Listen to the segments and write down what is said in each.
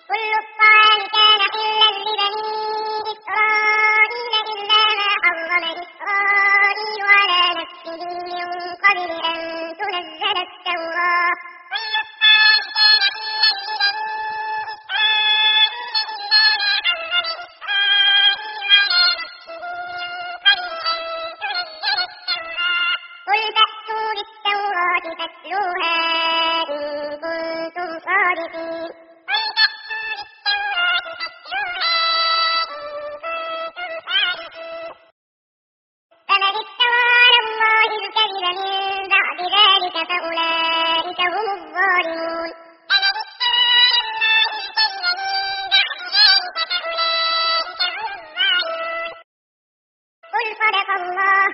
كل الطعام كان حلا لبني إسرائيل إلا ما حرم إسرائيل على نفسه من قبل أن تنزل التوراة قل فأتوا بالتوراة فاتلوها إن كنتم صادقين فمن افترى على الله الكذب من بعد ذلك فأولئك هم الظالمون قل صدق الله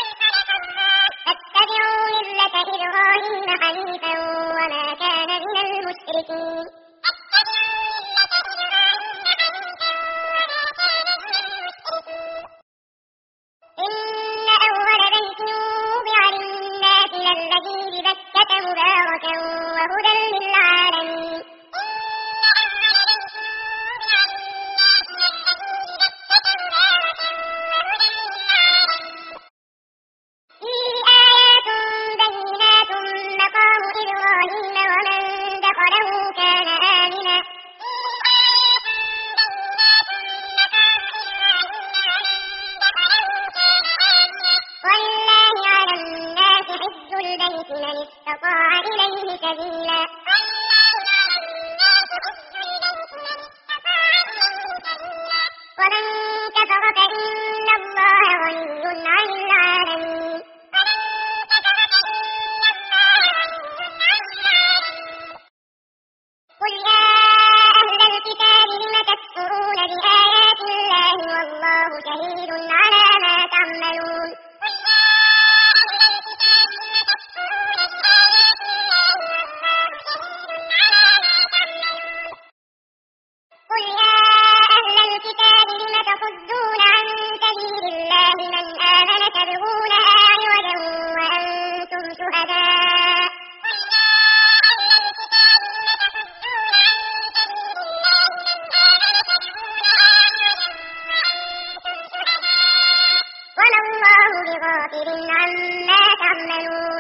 فاتبعوا ملة إبراهيم حنيفا وما كان من المشركين إن أول بيت وضع للناس للذي ببكة مباركا وهدى للعالمين فيه آيات بينات مقام إبراهيم ومن دخله كان آمنا ولله على الناس حج البيت من استطاع إليه سبيلا ومن كفر فإن الله غني عن العالمين قل يا أهل الكتاب لم تكفرون بآيات الله والله شهيد على ما تعملون قل يا أهل الكتاب لم تصدون عن سبيل الله من آمن تبغونها عوجا وأنتم شهداء وما الله بغافل عما تعملون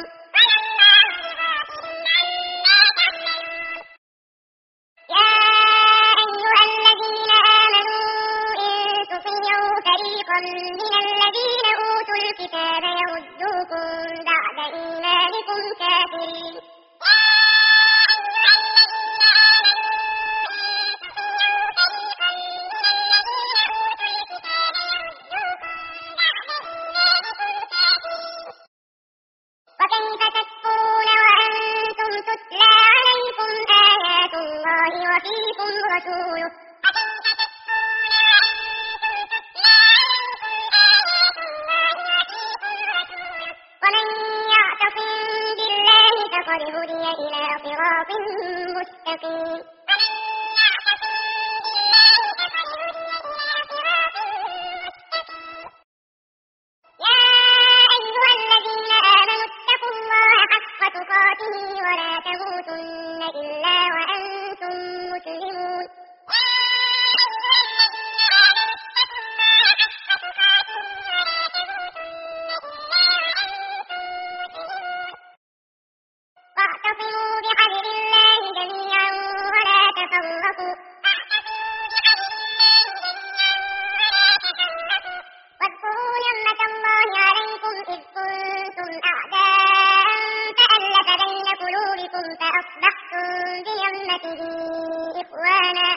يا أيها الذين آمنوا إن تطيعوا فريقا من الذين أوتوا الكتاب يردوكم بعد إيمانكم كافرين وكيف تكفرون وأنتم تتلى عليكم آيات الله وفيكم رسوله ومن يعتصم بالله فقد هدي إلى صراط مستقيم يا أيها الذين آمنوا اتقوا الله حق تقاته ولا تموتن إلا وأنتم مسلمون واعتصموا بحبل الله جميعا ولا تفرقوا واذكروا نعمة الله عليكم إذ كنتم أعداء فألف بين قلوبكم فأصبحتم بنعمته إخوانا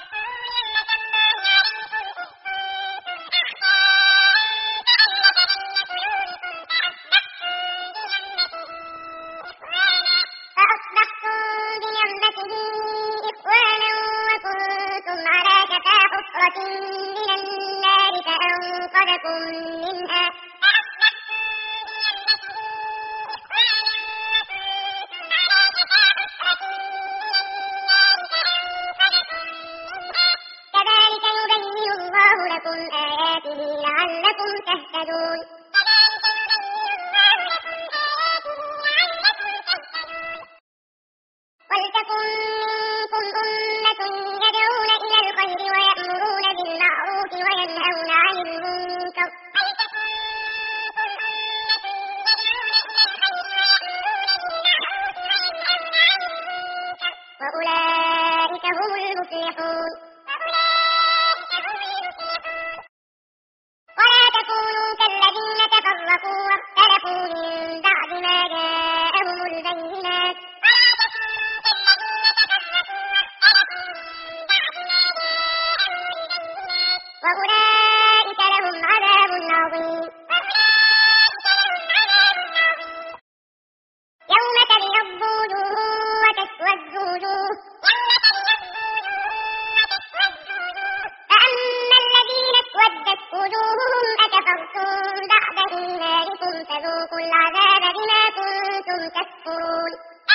وكنتم على شفا حفرة من النار فأنقذكم منها كذلك يبين الله لكم آياته لعلكم تهتدون ولتكن منكم أمة يدعون المفلحون. ولا تكونوا كالذين تفرقوا واختلفوا من بعد ما جاءهم البينات وأولئك لهم عذاب عظيم. يوم تبيض وجوه وتسود وجوه فأما الذين اسودت وجوههم أكفرتم بعد إيمانكم فذوقوا العذاب بما كنتم تكفرون.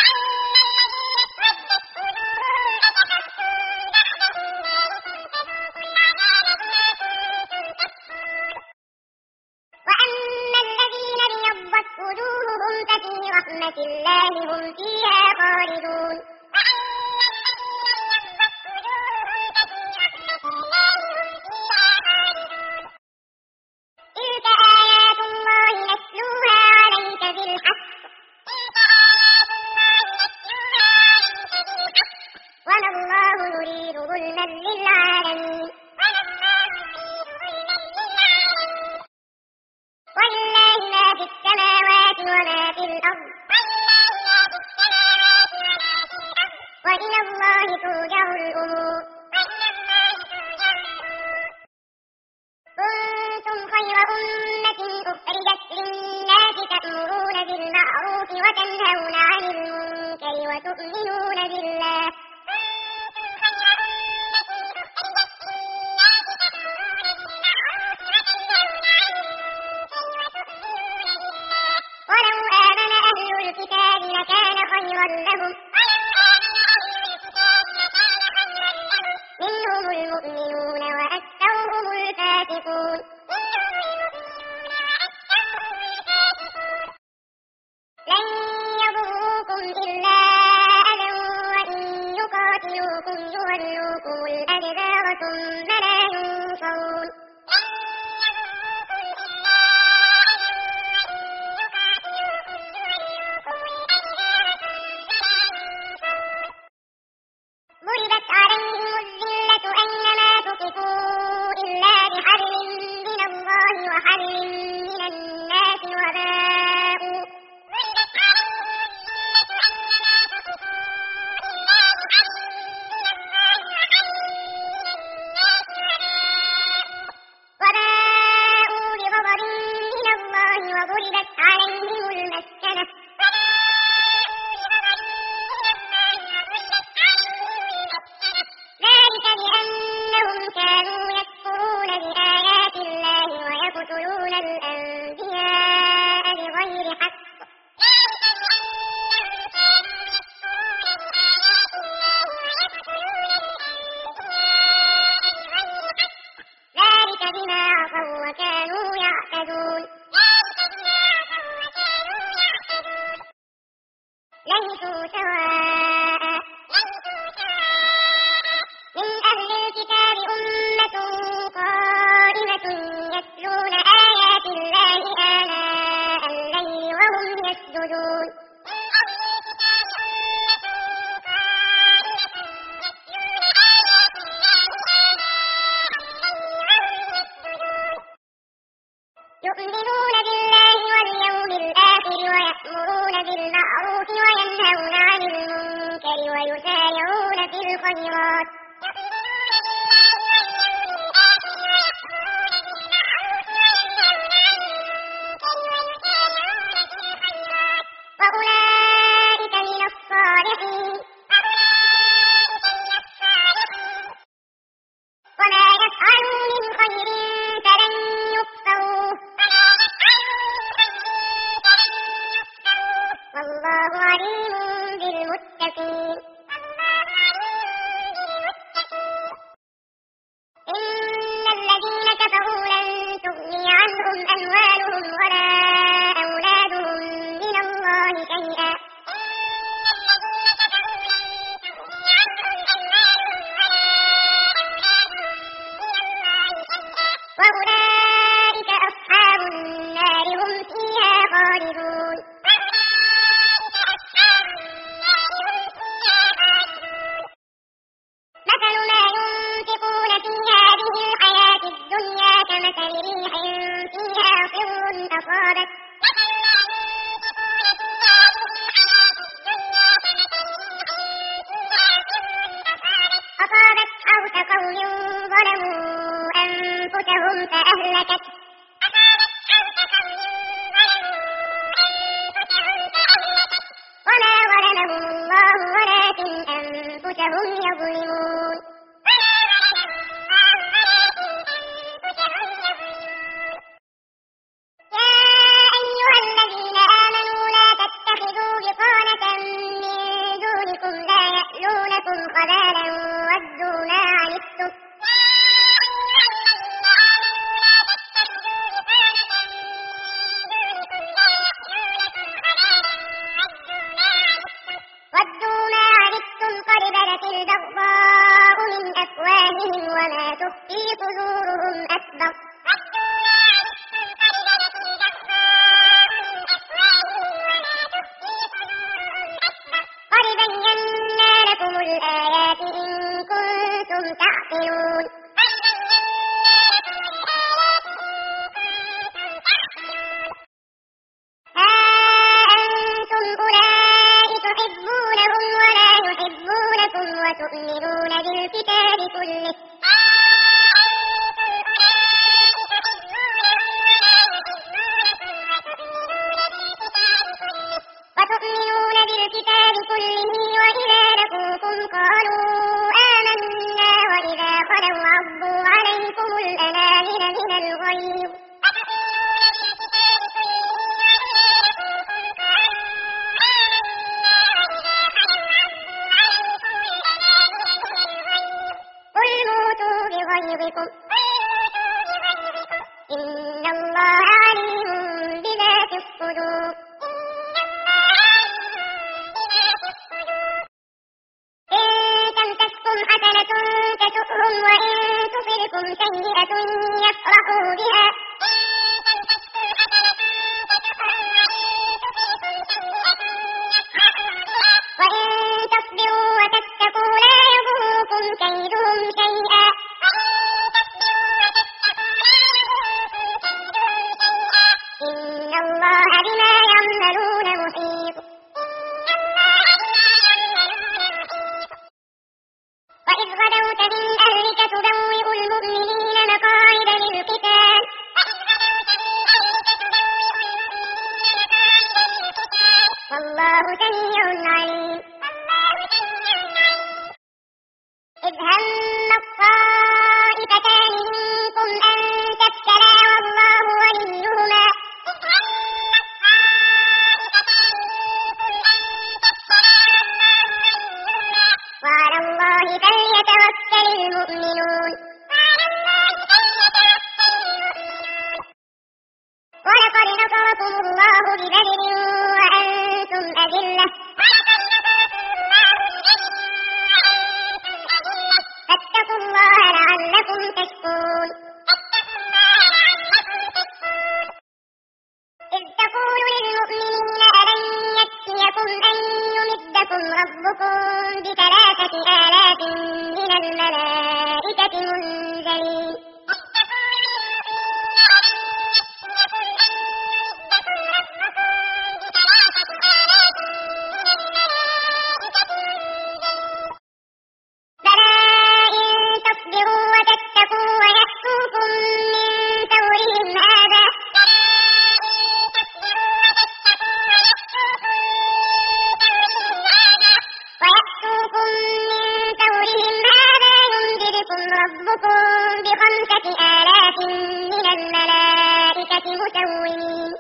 وأما الذين ابيضت وجوههم ففي رحمة الله هم فيها خالدون. تلك آيات الله نتلوها عليك بالحق وما الله يريد ظلما للعالمين. ولله ما في السماوات وما في الأرض وإلى الله ترجع الأمور. كنتم خير أمة أخرجت للناس تأمرون بالمعروف وتنهون عن المنكر وتؤمنون بالله ولو آمن أهل الكتاب لكان خيرا لهم منهم المؤمنون وأكثرهم الفاسقون. لن يضروكم إلا أذى وإن يقاتلوكم يولوكم الأدبار ثم لا ينصرون. ضربت عليهم الذلة أينما ثقفوا إلا بحبل من الله وحبل من الناس وباءوا بغضب من الله وضربت عليهم المسكنة ذلك بأنهم كانوا يكفرون بآيات الله ويقتلون الأنبياء بغير حق ذلك بما عصوا وكانوا يعتدون. ليسوا سواء من أهل الكتاب أمة قائمة يتلون آيات الله آناء الليل وهم يسجدون. يؤمنون بالله واليوم الآخر ويأمرون بالمعروف وينهون عن المنكر ويسارعون في الخيرات وأولئك من الصالحين. وما يفعلوا من خير فلن يكفروه والله عليم بالمتقين. إن الذين كفروا لن تغني عنهم أموالهم ولا أولادهم من الله شيئا أصابت حرث قوم ظلموا أنفسهم فأهلكت وما ظلمهم الله ولكن أنفسهم يظلمون. يا أيها الذين آمنوا لا تتخذوا بطانة من دونكم لا يألونكم خبالا ودوا ما عنتم قد بدت البغضاء من أفواههم وما تخفي صدورهم أكبر قد بينا لكم الآيات إن كنتم تعقلون. ها أنتم أولئك تحبونهم ولا يحبونكم وتؤمنون بالكتاب كله وإذا لقوكم قالوا آمنا وإذا خلوا عضوا عليكم الأنامل من الغيظ قل موتوا بغيظكم إن الله عليم بذات الصدور. إن تمسسكم حسنة تسؤهم وإن تصبكم سيئة يفرحوا بها وإن تصبروا وتتقوا لا يضركم كيدهم شيئا إن الله بما يعملون محيط. وإذ غدوت من أهلك تبوئ المؤمنين مقاعد للقتال والله سميع عليم. إذ هم الطائفتان منكم أن تفشلا والله وليهما وعلى الله فليتوكل المؤمنون. ولقد نصركم الله ببدر وأنتم أذلة فاتقوا الله لعلكم تشكرون. إذ تقول للمؤمنين ألن يكفيكم أن يمدكم ربكم ب3,000 من الملائكة منزلين بلى إن تصبروا وتتقوا ويأتوكم من فورهم هذا يمددكم ربكم ب5,000 من الملائكة مسومين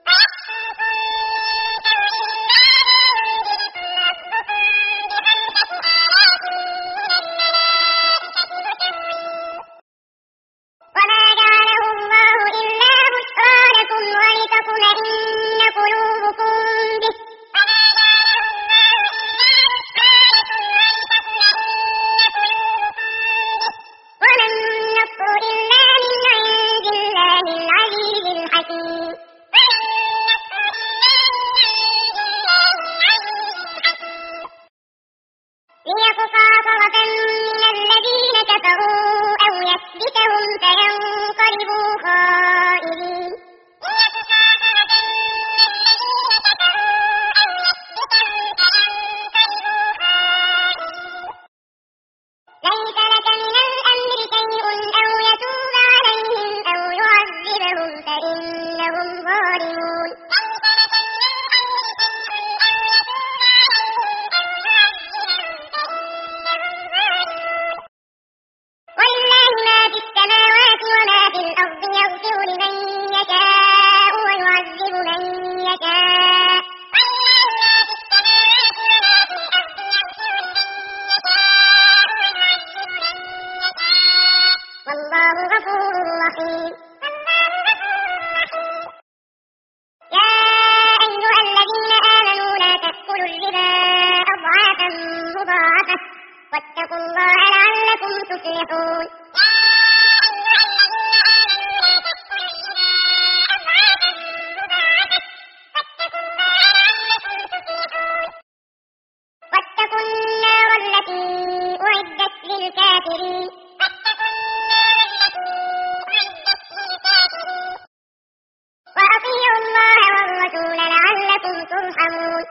وما جعله الله إلا بشرى لكم ولتطمئن قلوبكم به وما النصر إلا من عند الله العزيز الحكيم. خالفتهم فإنهم ظالمون ولله ما في السماوات وما في الأرض يغفر لمن يشاء ويعذب من يشاء والله غفور رحيم يا أيها الذين آمنوا لا تأكلوا الربا أضعافا مضاعفة واتقوا الله لعلكم تفلحون واتقوا النار التي أعدت للكافرين وأطيعوا الله والرسول لعلكم ترحمون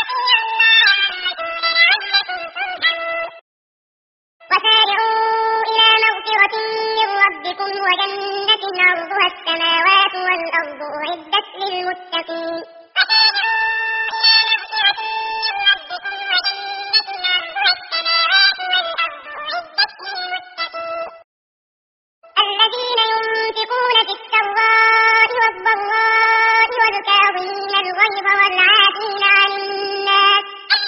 وسارعوا إلى مغفرة من ربكم وجنة عرضها السماوات والأرض أعدت للمتقين الذين ينفقون في السراء والضراء والكاظمين الغيظ والعافين عن الناس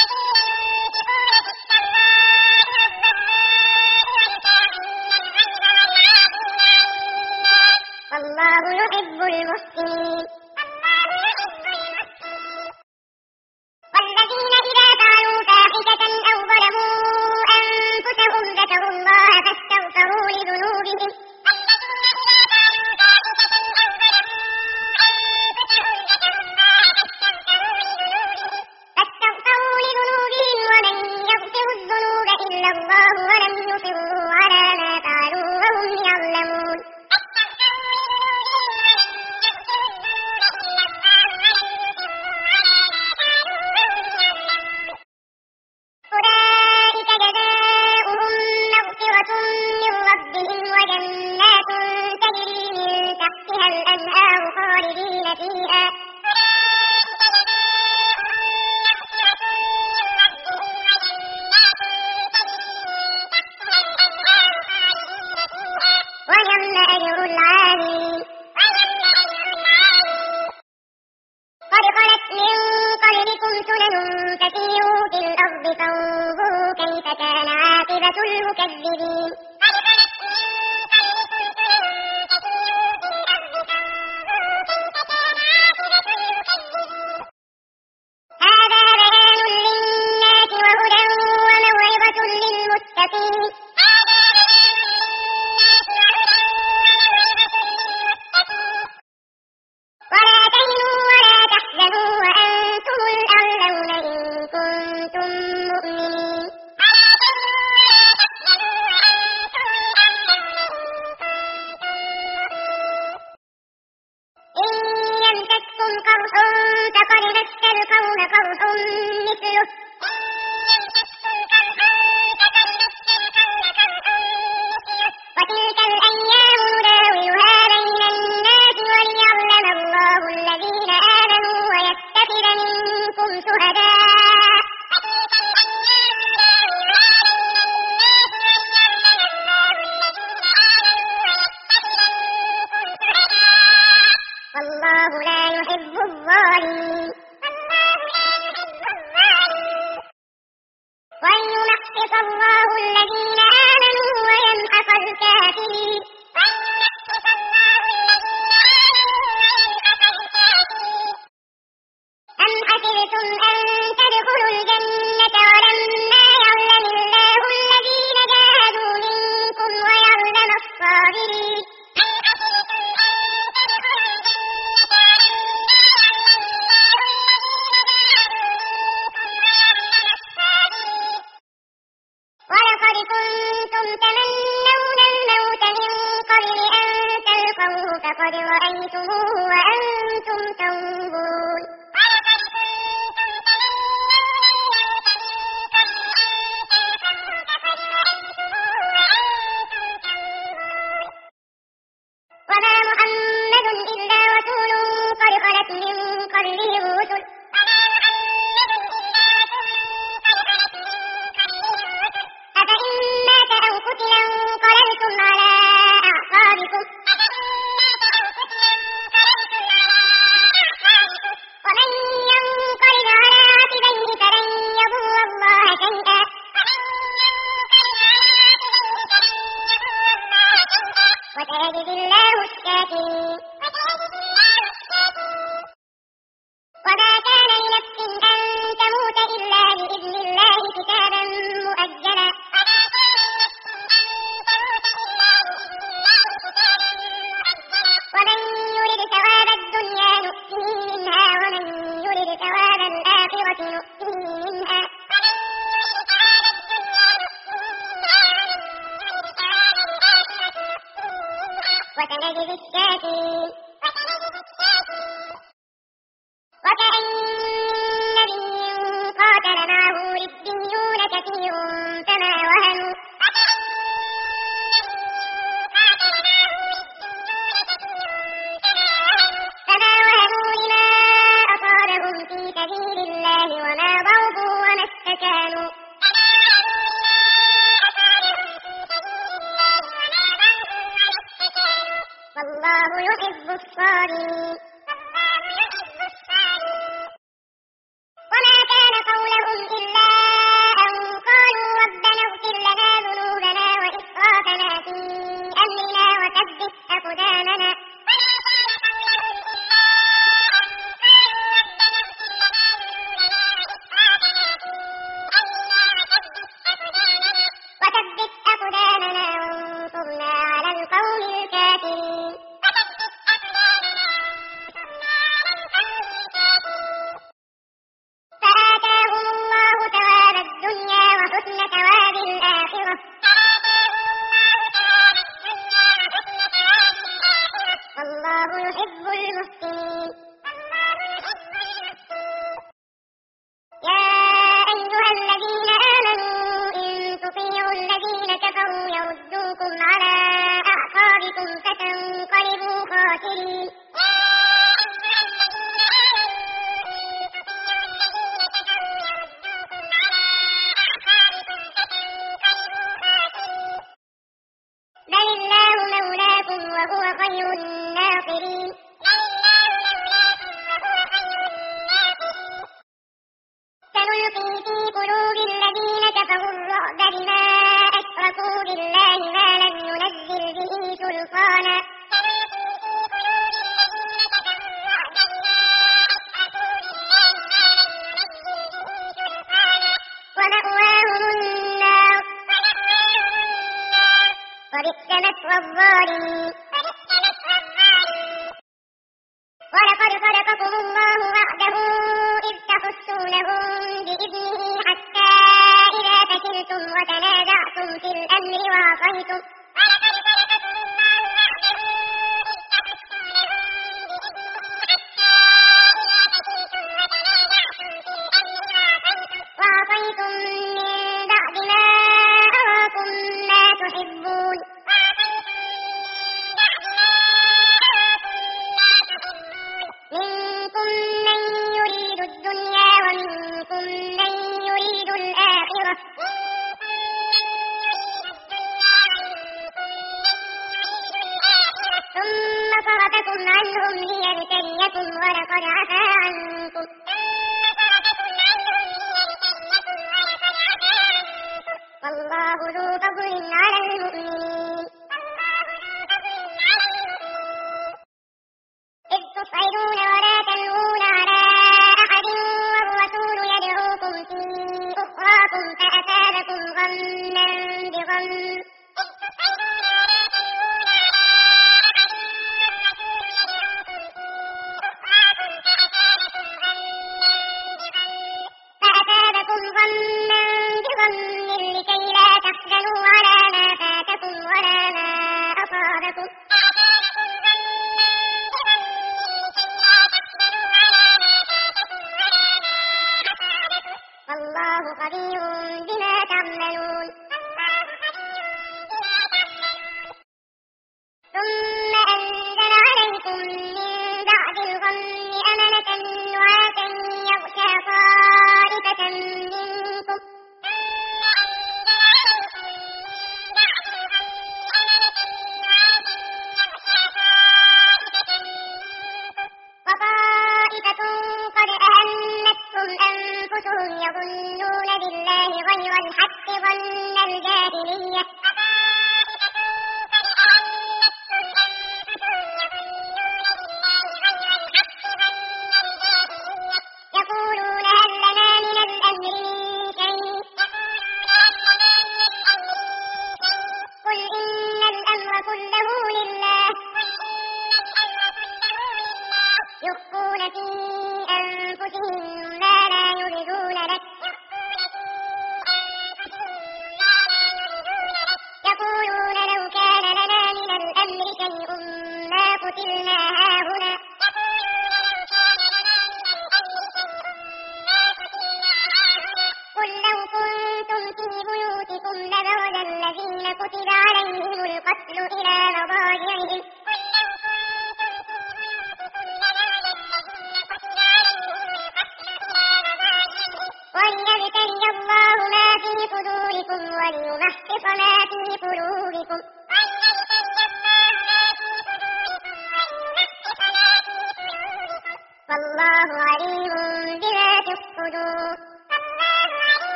والله يحب المحسنين والذين إذا فعلوا فاحشة أو ظلموا أنفسهم ذكروا الله فاستغفروا لذنوبهم ومن يغفر الذنوب إلا الله ولم يصروا على ما فعلوا وهم يعلمون أولئك جزاؤهم مغفرة من ربهم وجنات تجري من تحتها الأنهار خالدين فيها ونعم أجر العاملين قد خلت من قبلكم سنن فسيروا في الأرض فانظروا كيف كان عاقبة المكذبين هذا بيان للناس وهدى وموعظة للمتقين ولا تهنوا ولا تحزنوا وأنتم الأعلون إن كنتم مؤمنين إن يمسككم قرح فقد مس القوم قرح مثله وتلك الأيام نداولها بين الناس وليعلم الله الذين آمنوا ويتخذ منكم شهداء والله لا يحب الظالمين ويمحص الله الذين آمنوا ويمحق الكافرين أم حسبتم أن تدخلوا الجنة ولما يعلم الله الذين جاهدوا منكم ويعلم الصابرين ولقد كنتم تمنون الموت من قبل أن تلقوه فقد رأيتموه وأنتم تنظرون وما محمد قبله الرسل أفإن مات أو قتل انقلبتم على أعقابكم ومن ينقلب على عقبيه فلن يضر الله شيئا وسيجزي الله الشاكرين. وما كان لنفس أن تموت إلا بإذن الله كتابا مؤجلا ومن يرد ثواب الدنيا نؤته منها ومن يرد ثواب الآخرة نؤته منها وسنجزي الشاكرين. وكأين من نبي قاتل معه ربيون كثير فما وهنوا لما أصابهم في سبيل الله وما ضربوا وما استكانوا والله يحب الصابرين. وما كان قولهم إلا أن قالوا ربنا اغفر لنا ذنوبنا وإسرافنا في أمرنا وثبت أقدامنا وانصرنا على القوم الكافرين. فآتاهم الله ثواب الدنيا وحسن ثواب الآخرة والله يحب المحسنين. يا أيها الذين آمنوا إن تطيعوا الذين كفروا يردوكم على أعقابكم فتنقلبوا خاسرين. بل الله مولاكم وهو خير الناصرين. سنلقي في قلوب الذين كفروا الرعب بما أشركوا بالله ما لم ينزل به سلطانا ومأواهم النار وبئس مثوى الظالمين. ولقد صدقكم الله وعده إذ تحسونهم بإذنه حتى إذا فشلتم وتنازعتم في الأمر وعصيتم من بعد ما أراكم ما تحبون منكم من يريد الدنيا ومنكم من يريد الآخرة ثم صرفكم عنهم ليبتليكم ولقد عفا عنكم والله ذو فضل على المؤمنين. إذ تصعدون ولا تلوون على أحد والرسول يدعوكم في أخراكم فأثابكم غما بغم لكي لا تحزنوا على ما فاتكم ولا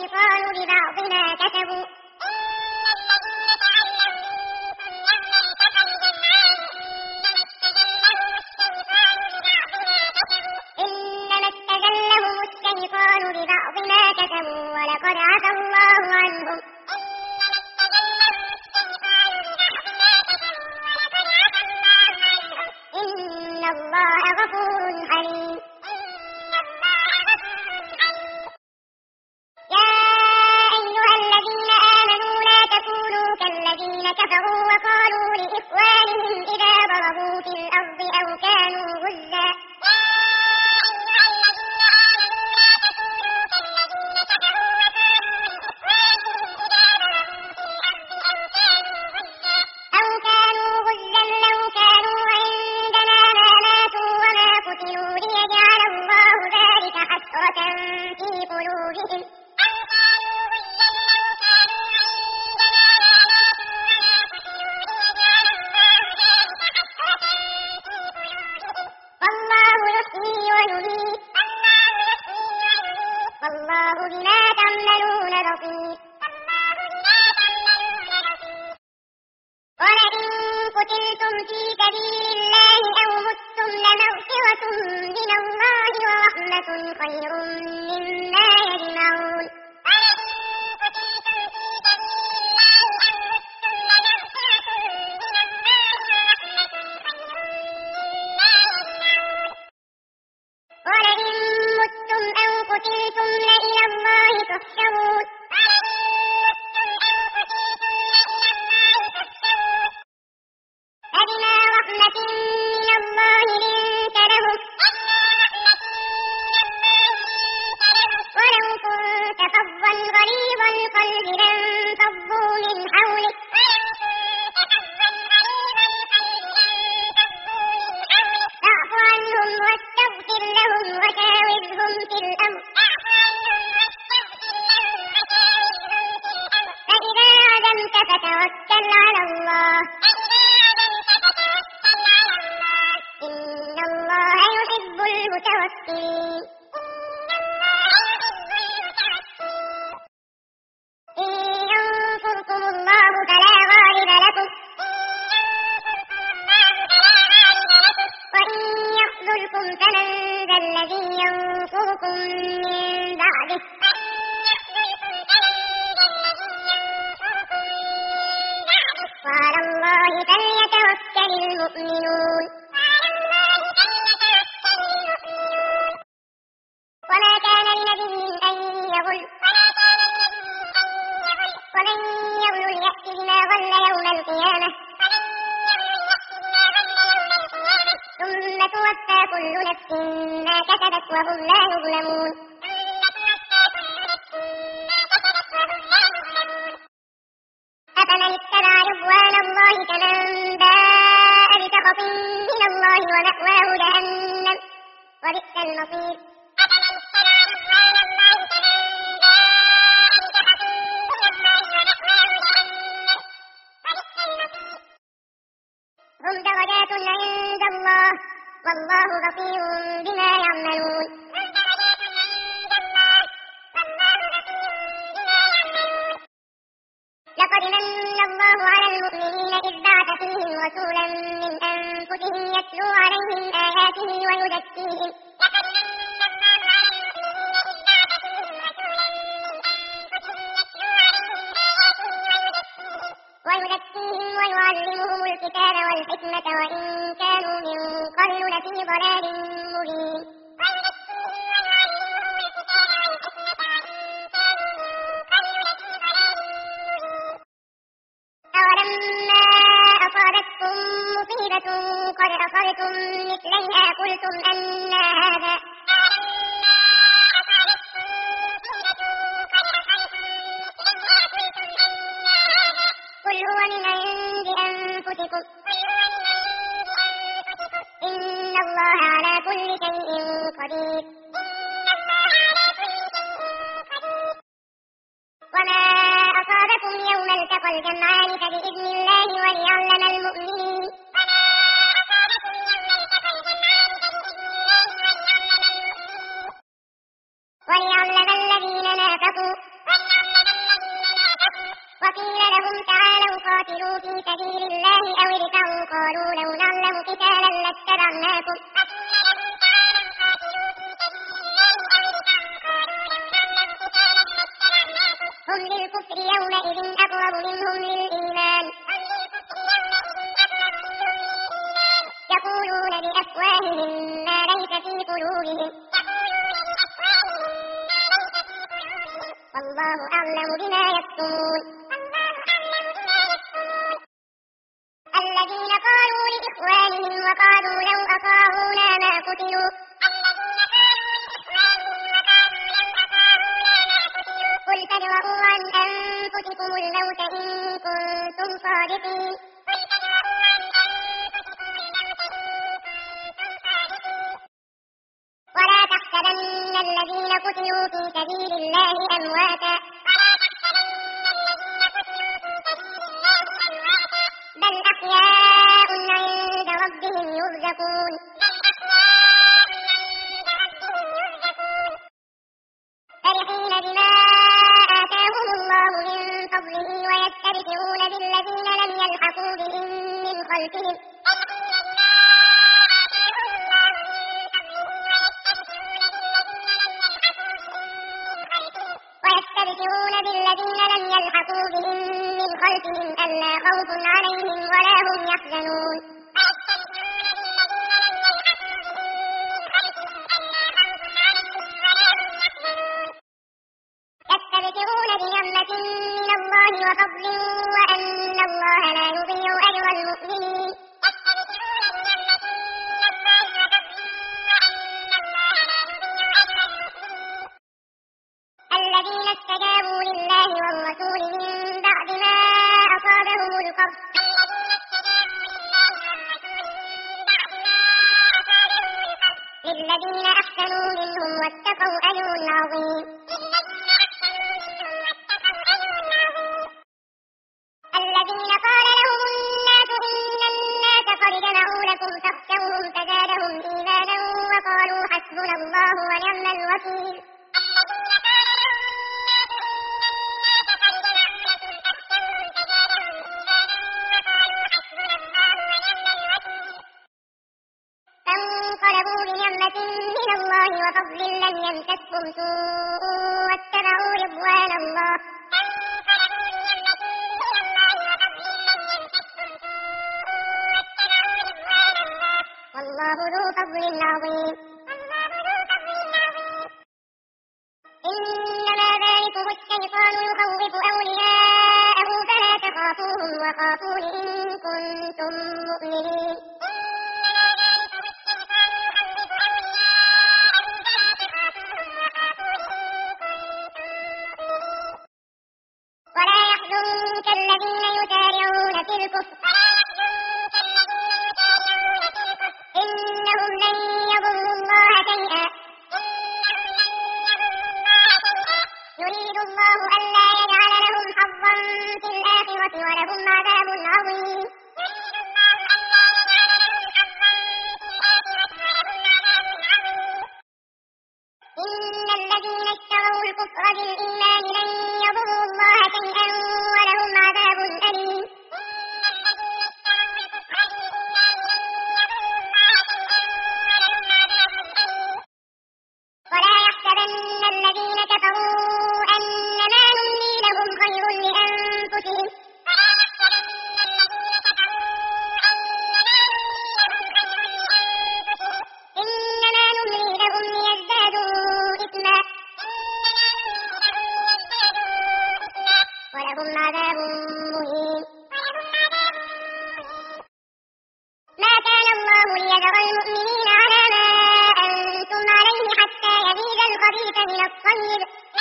الشيطان ببعض ما كسبوا إنما استزلهم الشيطان ببعض ما كسبوا ولقد عفا الله عنهم إن الله غفور حليم يا أيها الذين آمنوا لا تكونوا كالذين كفروا وقالوا لإخوانهم إذا ضربوا في الأرض أو كانوا غزا لو كانوا عندنا ما ماتوا وما قتلوا ليجعل الله ذلك حسرة في قلوبهم والله يحيي ويميت والله بما تعملون بصير ولئن قتلتم في سبيل الله أو متم لمغفرة من الله ورحمة خير مما يجمعون ولئن متم أو قتلتم لإلى الله تحشرون فبما رحمة من الله لنت لهم ولو كنت فظا غليظ القلب لانفضوا من حولك فاعف عنهم واستغفر لهم وشاورهم في الأمر فإذا عزمت فتوكل على الله إن الله يحب المتوكلين إن ينصركم الله فلا غالب لكم وإن يخذلكم فمن ذا الذي ينصركم من بعده وعلى الله فليتوكل المؤمنون وما كان لنبي أن يغل ومن يغل يأت بما غل يوم القيامة ثم توفى كل نفس ما كسبت وهم لا يظلمون أفمن اتبع رضوان الله كمن باء بسخط من الله ومأواه جهنم وبئس المصير هم درجات عند الله والله بصير بما يعملون لقد من الله على المؤمنين إذ بعث فيهم رسولا من أنفسهم يتلو عليهم آياته ويزكيهم ويعلمهم الكتاب والحكمة وإن كانوا من قبل لفي ضلال مبين أولما أصابتكم مصيبة قد أصبتم مثليها قلتم أنى هذا قل هو من عند أنفسكم إن الله على كل شيء قدير وما أصابكم يوم التقى الجمعان فبإذن الله وليعلم المؤمنين وليعلم الذين نافقوا سبيل الله أو اركعوا قالوا لو نعلم قتالا لاتبعناكم هم للكفر يومئذ أقرب منهم للإيمان يقولون بأفواههم ما ليس في قلوبهم والله أعلم بما يكتمون الذين قالوا لإخوانهم وقالوا لو أطاعونا ما قتلوا قل فادرءوا عن أنفسكم الموت إن كنتم صادقين ولا تحسبن الذين قتلوا في سبيل الله أمواتا بل أحياء عند ربهم يرزقون فرحين بما آتاهم الله من فضله ويستبشرون بالذين لم يلحقوا بهم من خلفهم ألا خوف عليهم ولا هم يحزنون يستبشرون بنعمة من الله وفضل وأن الله لا يضيع أجر المؤمنين الذين استجابوا لله والرسول من بعد ما أصابهم القرح للذين أحسنوا منهم واتقوا أجر عظيم الذين قال لهم الناس إن الناس قد جمعوا لكم فاخشوهم فزادهم إيمانا وقالوا حسبنا الله ونعم الوكيل فانقلبوا بنعمة من الله وفضل لم يمسسهم سوء واتبعوا رضوان الله والله ذو فضل عظيم إنما ذلكم الشيطان يخوف أولياءه فلا تخافوهم وخافون إن كنتم مؤمنين ولا يحزنك الذين يسارعون في الكفر إنهم لن يضروا الله شيئا يريد الله ألا يجعل لهم حظا في الآخرة ولهم عذاب عظيم إن الذين اشتروا الكفر بالإيمان لن يضروا الله شيئا ولهم عذاب أليم ولا يحسبن الذين كفروا أنما نملي لهم خير لأنفسهم إنما نملي لهم ليزدادوا إثما ولهم عذاب مهين ما كان الله ليذر المؤمنين على ما أنتم عليه حتى يميز الخبيث من الطيب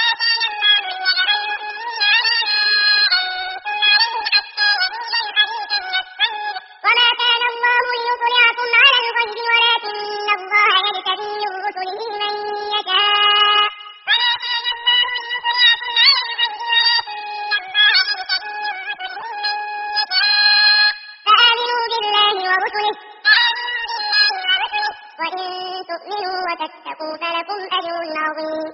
وما كان الله ليطلعكم على الغيب ولكن الله يجتبي من رسله من يشاء فآمنوا بالله ورسله وإن تؤمنوا وتتقوا فلكم أجر عظيم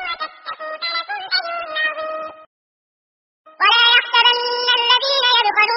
ولا يحسبن الذين يبخلون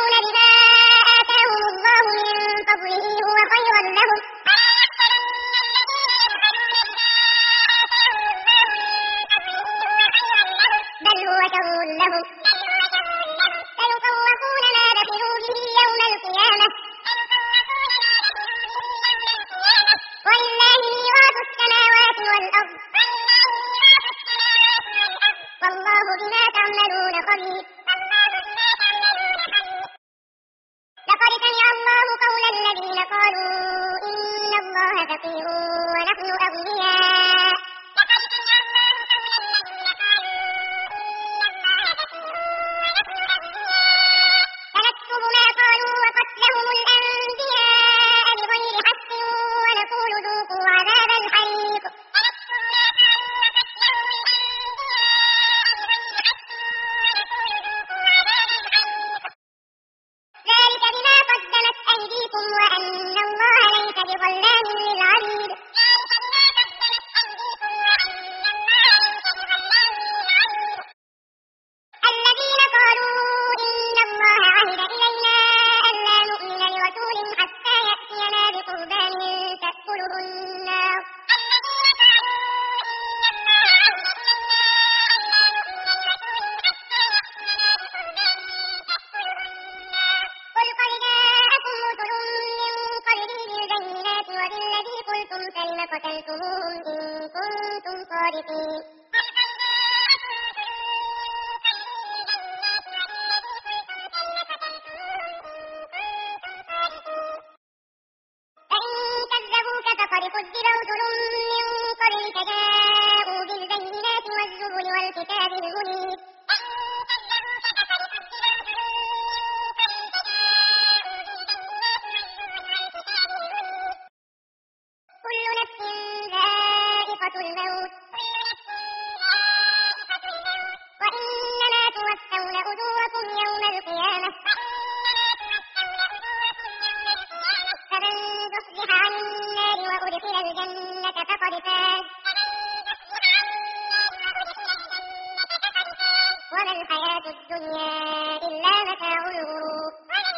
لقتلتموهم إن كنتم صادقين فإن كذبوك فقد كذب رسل من قبلك جاءوا بالبينات والزبر والكتاب المنير كل نفس ذائقة الموت وإنما توفون أجوركم يوم القيامة فمن زحزح عن النار وأدخل الجنة فقد فاز وما الحياة الدنيا إلا متاع الغرور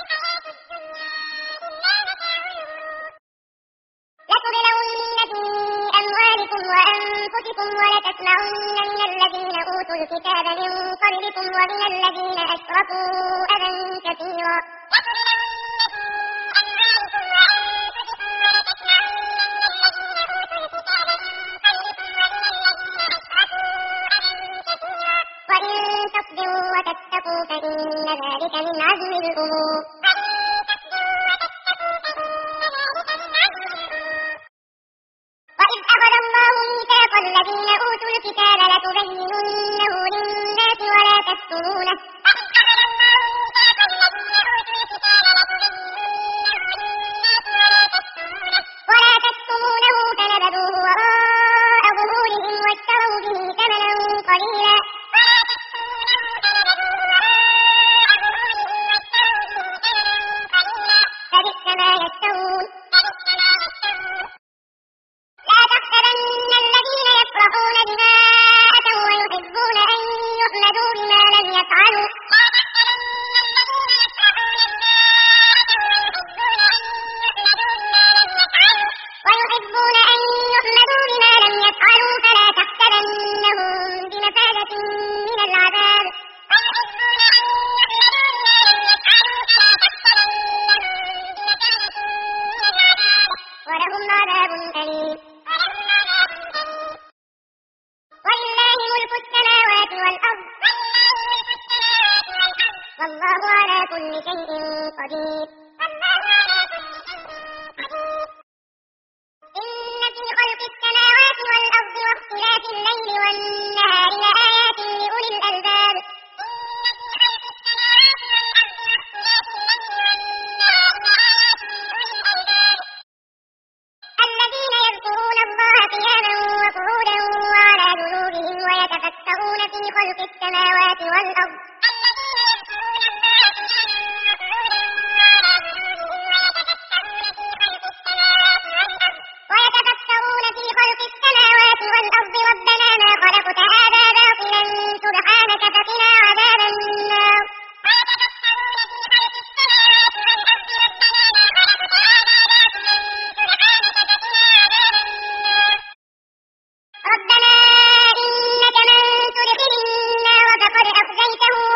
لتبلون في أموالكم وأنفسكم ولتسمعن من الذين أوتوا الكتاب من قبلكم ومن الذين أشركوا أذى كثيرا وإن تصبروا وتتقوا فإن ذلك من عزم الأمور وإذ أخذ الله ميثاق الذين أوتوا الكتاب لتبيننه للناس ولا تكتمونه فنبذوه وراء ظهورهم واشتروا به ثمنا قليلا فبئس ما يشترون لا تحسبن الذين يفرحون بما أتوا ويحبون أن يحمدوا بما لم يفعلوا فلا تحسبنهم بمفازة من العذاب ولهم عذاب أليم ولله ملك السماوات والأرض والله على كل شيء قدير إن في خلق السماوات والأرض واختلاف الليل والنهار لآيات لأولي الألباب الذين يذكرون الله قياما وقعودا وعلى جنوبهم ويتفكرون في خلق السماوات والأرض ربنا ما خلقت هذا باطلا سبحانك فقنا عذاب النار ربنا إنك من تدخل النار فقد أخزيته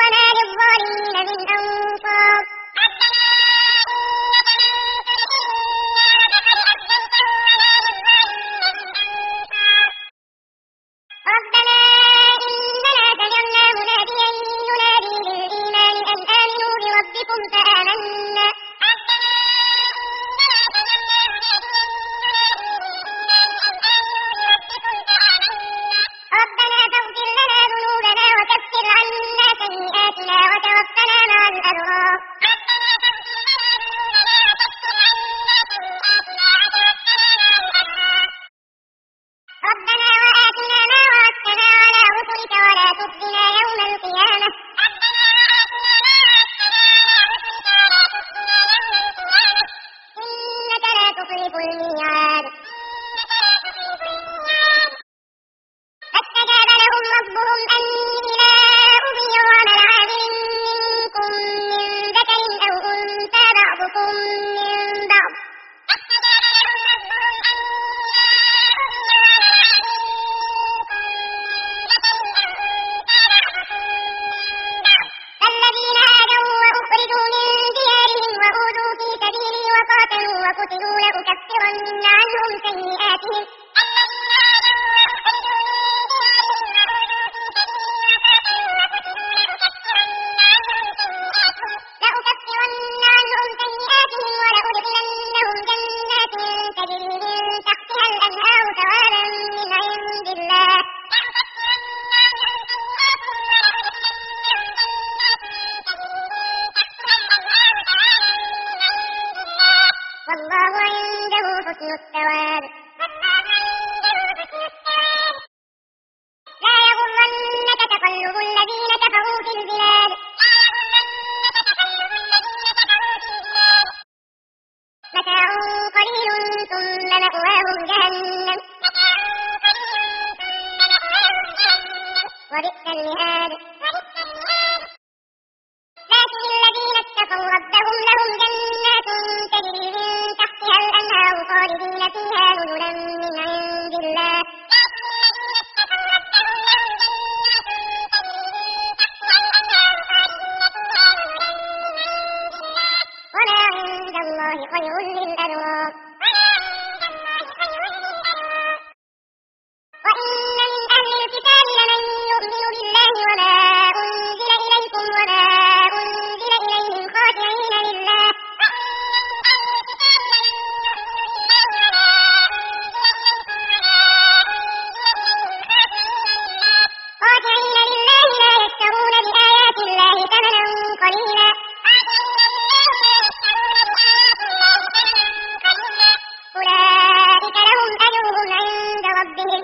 ربهم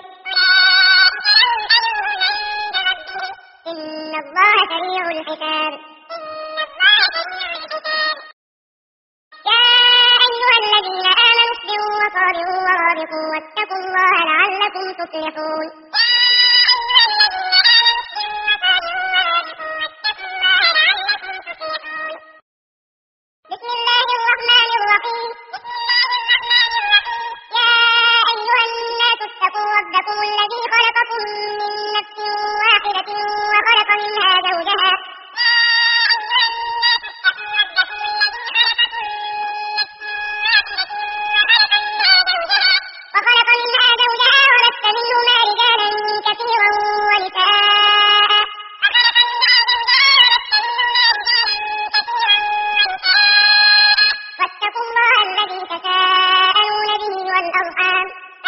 إن الله سريع الحساب. يا أيها الذين آمنوا اصبروا وصابروا ورابطوا واتقوا الله لعلكم تفلحون. بسم الله الرحمن الرحيم. يا أيها الناس اتقوا ربكم الذي خلقكم من نفس واحدة وخلق منها زوجها وبث منهما رجالا كثيرا ونساء واتقوا الله الذي تساءلون به والأرحام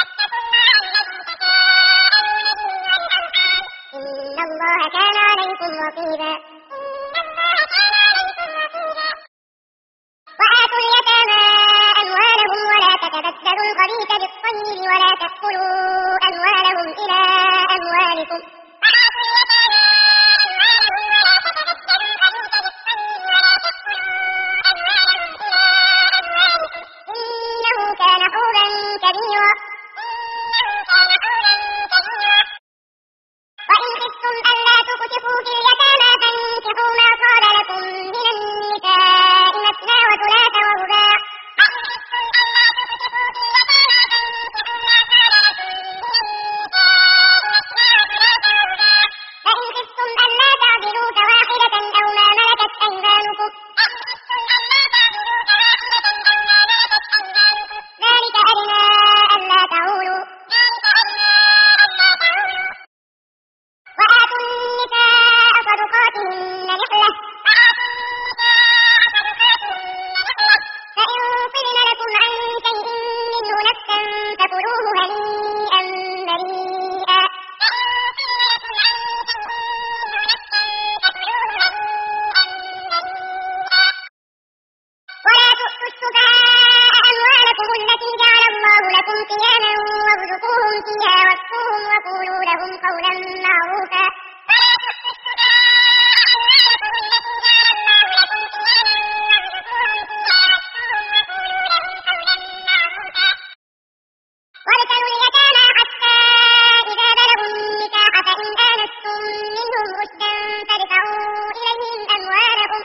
إن الله كان عليكم رقيبا. وآتوا اليتامى أموالهم ولا تتبدلوا الخبيث بالطيب ولا تأكلوا أموالهم إلى أموالكم إنه كان حوبا كبيرا. وإن خفتم ألا تقسطوا في اليتامى فانكحوا ما طاب لكم من النساء مثنى وثلاث ورباع فإن خفتم ألا تعدلوا فواحدة أو ما ملكت أيمانكم ذلك أدنى ألا تعولوا. وآتوا النساء صدقاتهن نحلة فإن طبن لكم عن شيء منه نفسا فكلوه هنيئا مريئا. ولا تؤتوا السفهاء أموالكم التي جعل الله لكم قياما وارزقوهم فيها واكسوهم وقولوا لهم قولا معروفا. وابتلوا اليتامى حتى إذا بلغوا النكاح فإن آنستم منهم رشدا فادفعوا إليهم أموالهم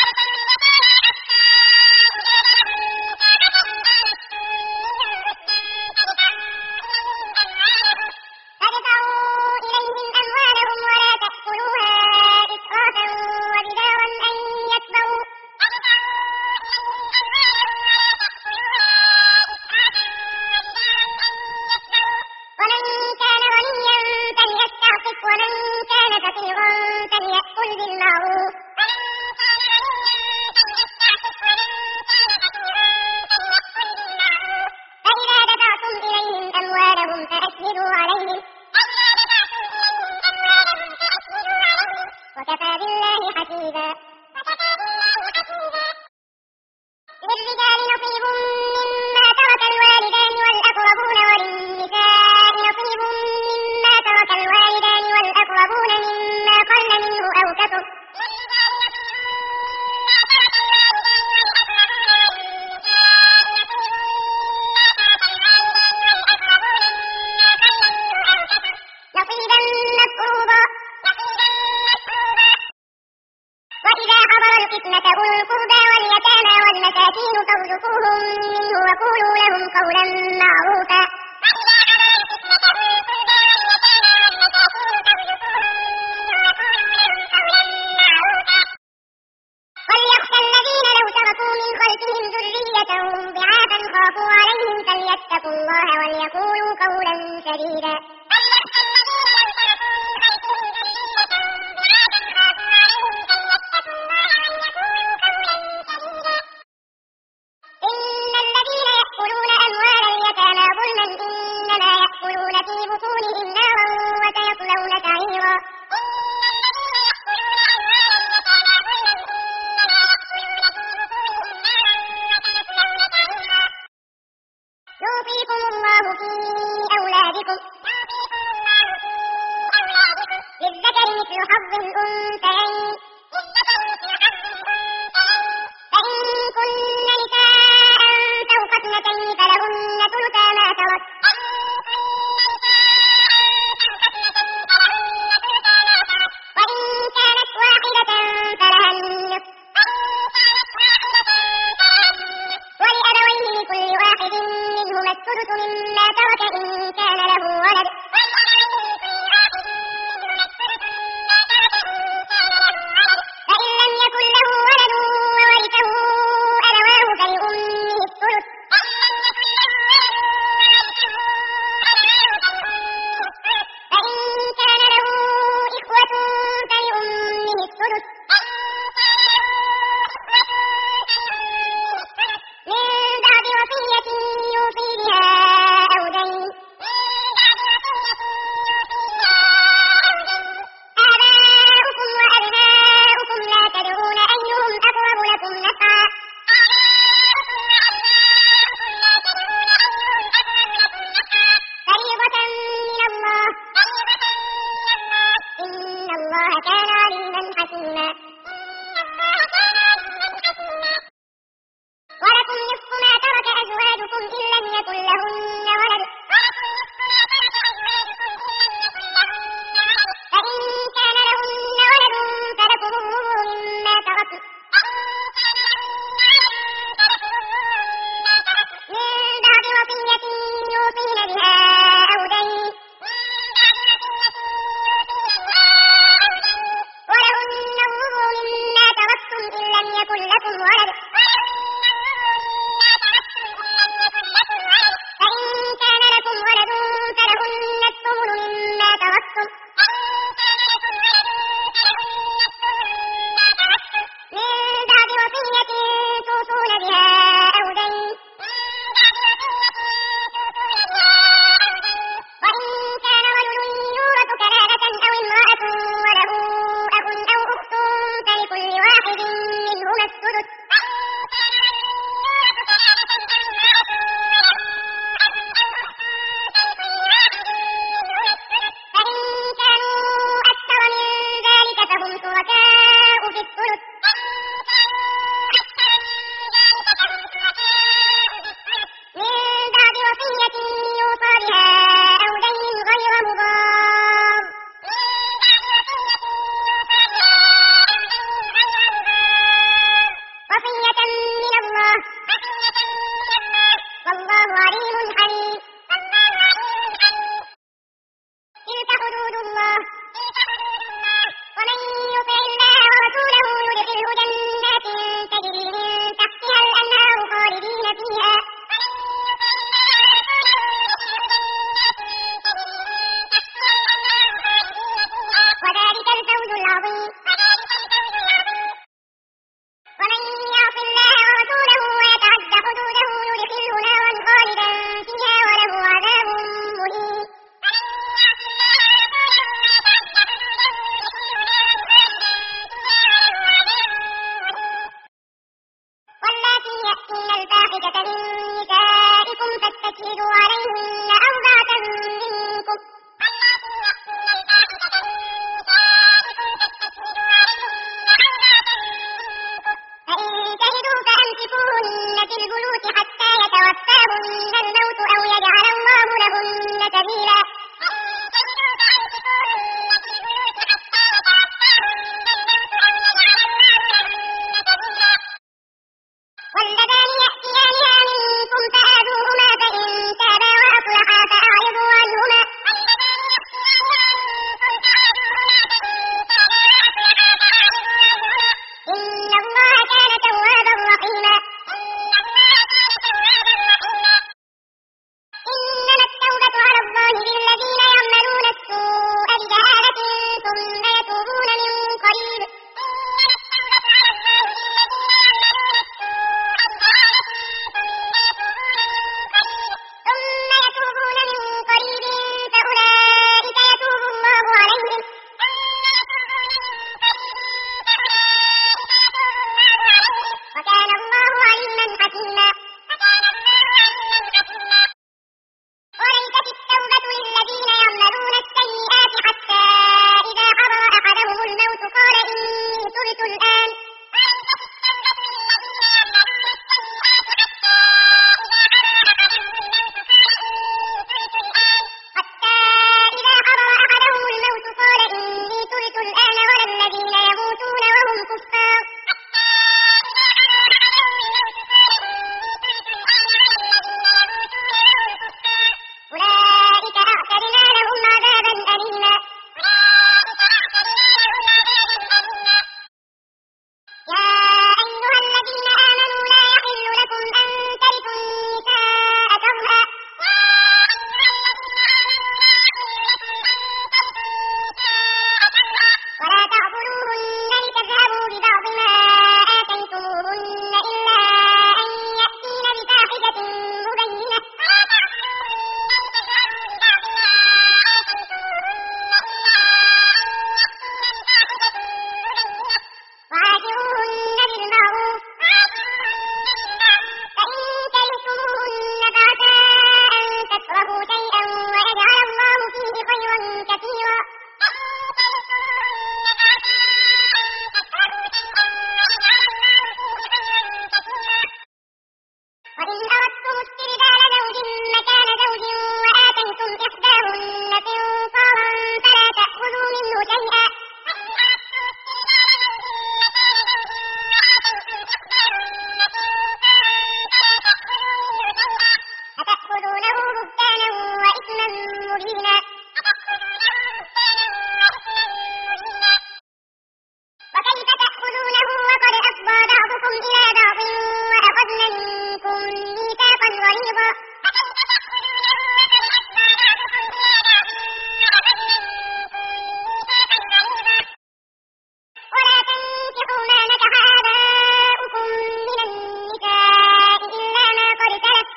ولا تأكلوها إسرافا وبدارا أن يكبروا ومن كان غنيا فليستعفف ومن كان فقيرا فليأكل بالمعروف فإذا دفعتم إليهم أموالهم فأشهدوا عليهم وكفى بالله حسيبا. للرجال نصيب مما ترك الوالدان والأقربون وللنساء نصيب مما ترك الوالدان والأقربون مما قل منه أو كثر نصيبا مفروضا. وإذا حضر القسمة أولو القربى واليتامى والمساكين فارزقوهم منه وقولوا لهم قولا معروفا. وليخشى الذين لو تركوا من خلفهم ذرية ضعافا خافوا عليهم فليتقوا الله وليقولوا قولا سديدا. إن الذين يأكلون أموال اليتامى ظلما إنما يأكلون في بطونهم نارا وسيصلون سعيرا. يوصيكم الله في أولادكم من الله إن الله كان عليما حكيما ولكم نصف ما ترك أزواجكم إن لم يكن لهن ولد فإن كان لهن ولد فلكم الربع مما تركن من بعد وصية يوصين بها أو دين ولهن الربع مما تركتم إن لم يكن لكم ولد فإن كان مبينا وكيف تأخذونه وقد أفضى بعضكم إلى بعض وأخذن منكم ميثاقا غليظا ولا تنكحوا ما نكح آباؤكم من النساء إلا ما قد سلف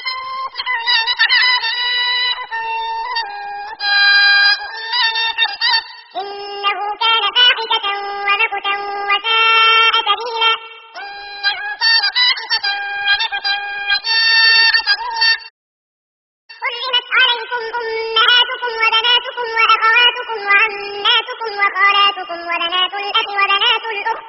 إنه كان فاحشة ومقتا وساء سبيلا حرمت عليكم أمهاتكم وبناتكم وأخواتكم وعماتكم وخالاتكم وبنات الأخ وبنات الأخت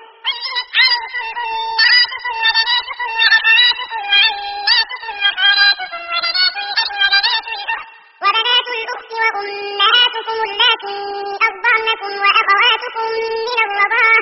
وأمهاتكم اللاتي أرضعنكم وأخواتكم من الرضاعة